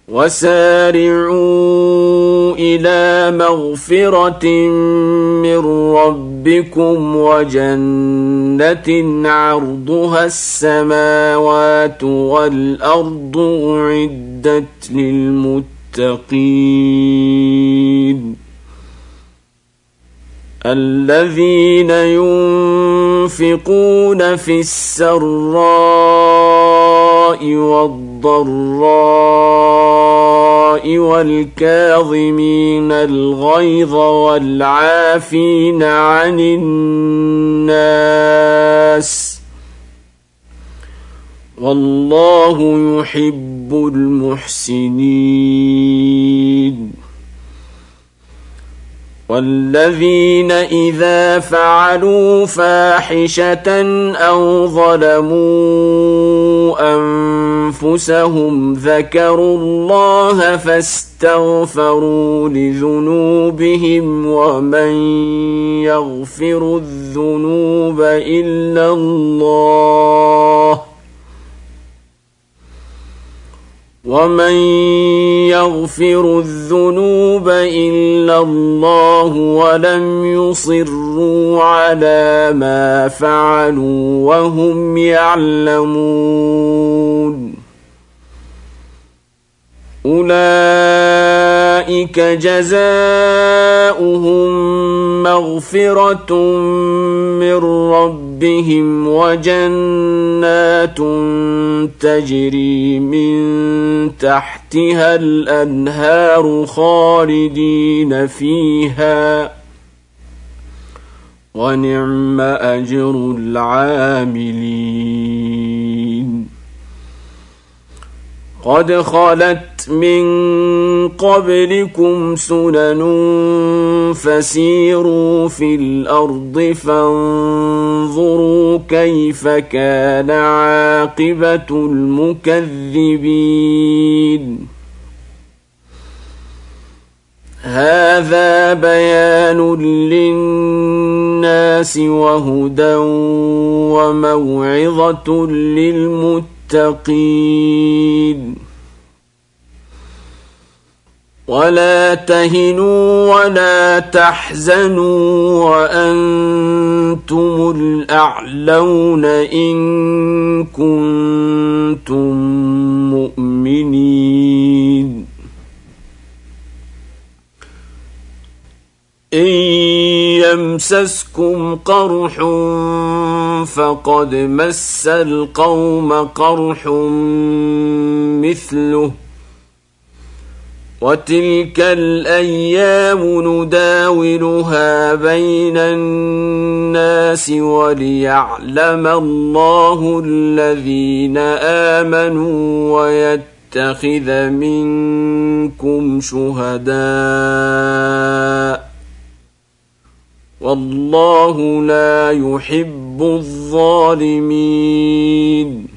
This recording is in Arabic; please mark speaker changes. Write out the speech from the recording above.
Speaker 1: وسارعوا إلى مغفرة من ربكم وجنة عرضها السماوات والأرض أعدت للمتقين الذين ينفقون في السراء والضراء والكاظمين الغيظ والعافين عن الناس والله يحب المحسنين والذين إذا فعلوا فاحشة أو ظلموا أنفسهم ذكروا الله فاستغفروا لذنوبهم ومن يغفر الذنوب إلا الله ولم يصروا على ما فعلوا وهم يعلمون أولئك جزاؤهم مغفرة من ربهم وجنات تجري من تحتها الأنهار خالدين فيها ونعم أجر العاملين قد خلت من قبلكم سنن فسيروا في الأرض فانظروا كيف كان عاقبة المكذبين هذا بيان للناس وهدى وموعظة للمتقين ولا تهنوا ولا تحزنوا وأنتم الأعلون إن كنتم مؤمنين إن يمسسكم قرح فقد مس القوم قرح مثله وتلك الأيام نداولها بين الناس وليعلم الله الذين آمنوا ويتخذ منكم شهداء والله لا يحب الظالمين